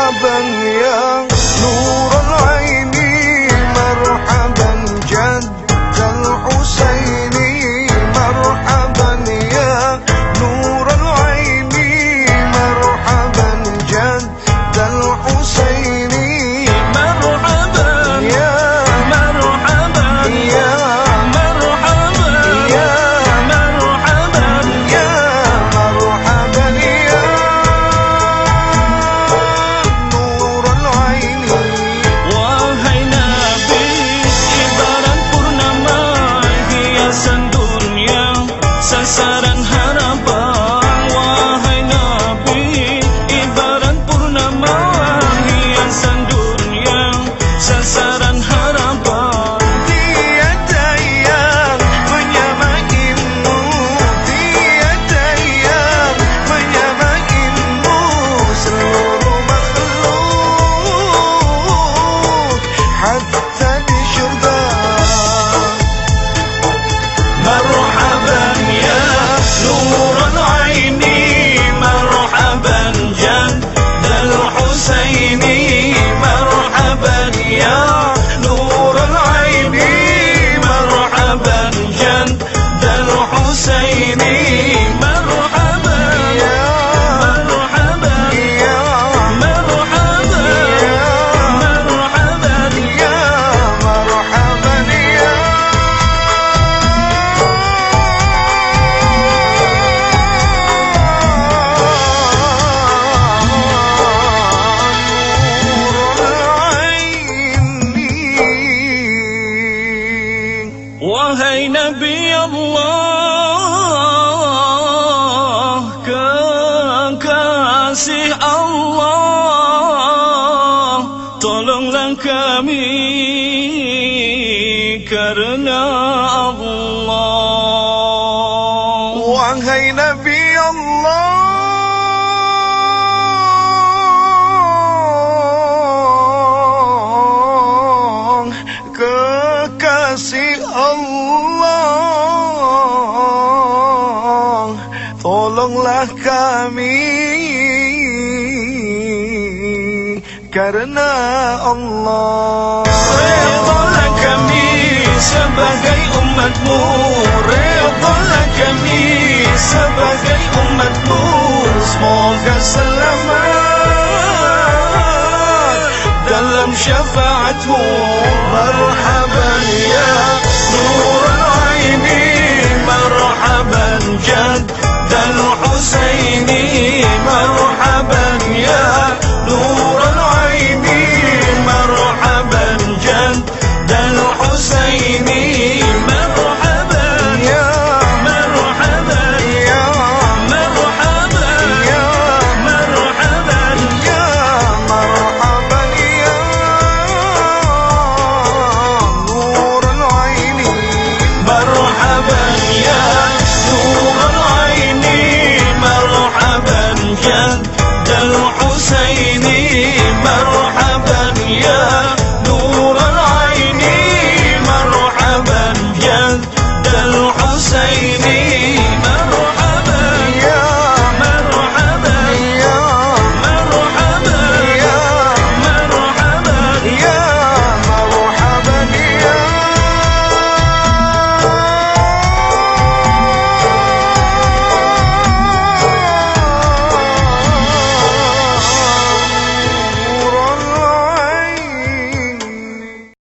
مرحبا يا نور العين مرحبا جد الحسين مرحبا يا نور العين مرحبا جد الحسين مرحبا يا مرحبا يا مرحبا يا مرحبا يا مرحبا يا نور العين. Wahai Nabi, ibarat purnama hiasan dunia, sasaran harapan. Wahai Nabi, ibarat purnama hiasan dunia, sasaran harapan. Tiada yang menyamaimu, tiada yang menyamaimu, seluruh makhluk hatta di syurga. Marhaban ya nur al-aini marhaban jaddal husaini marhaban ya nur al-aini marhaban jaddal husaini marhaban Ya marhaban ya marhaban marhaban ya marhaban ya Wahai Nabi Allah, kekasih Allah, tolonglah kami karena Allah. Wahai Nabi Allah, kekasih Allah, tolonglah kami karena Allah. Redhalah kami sebagai umatmu, redhalah kami sebagai umatmu, semoga selamat dalam syafaatmu. Marhaban ya nur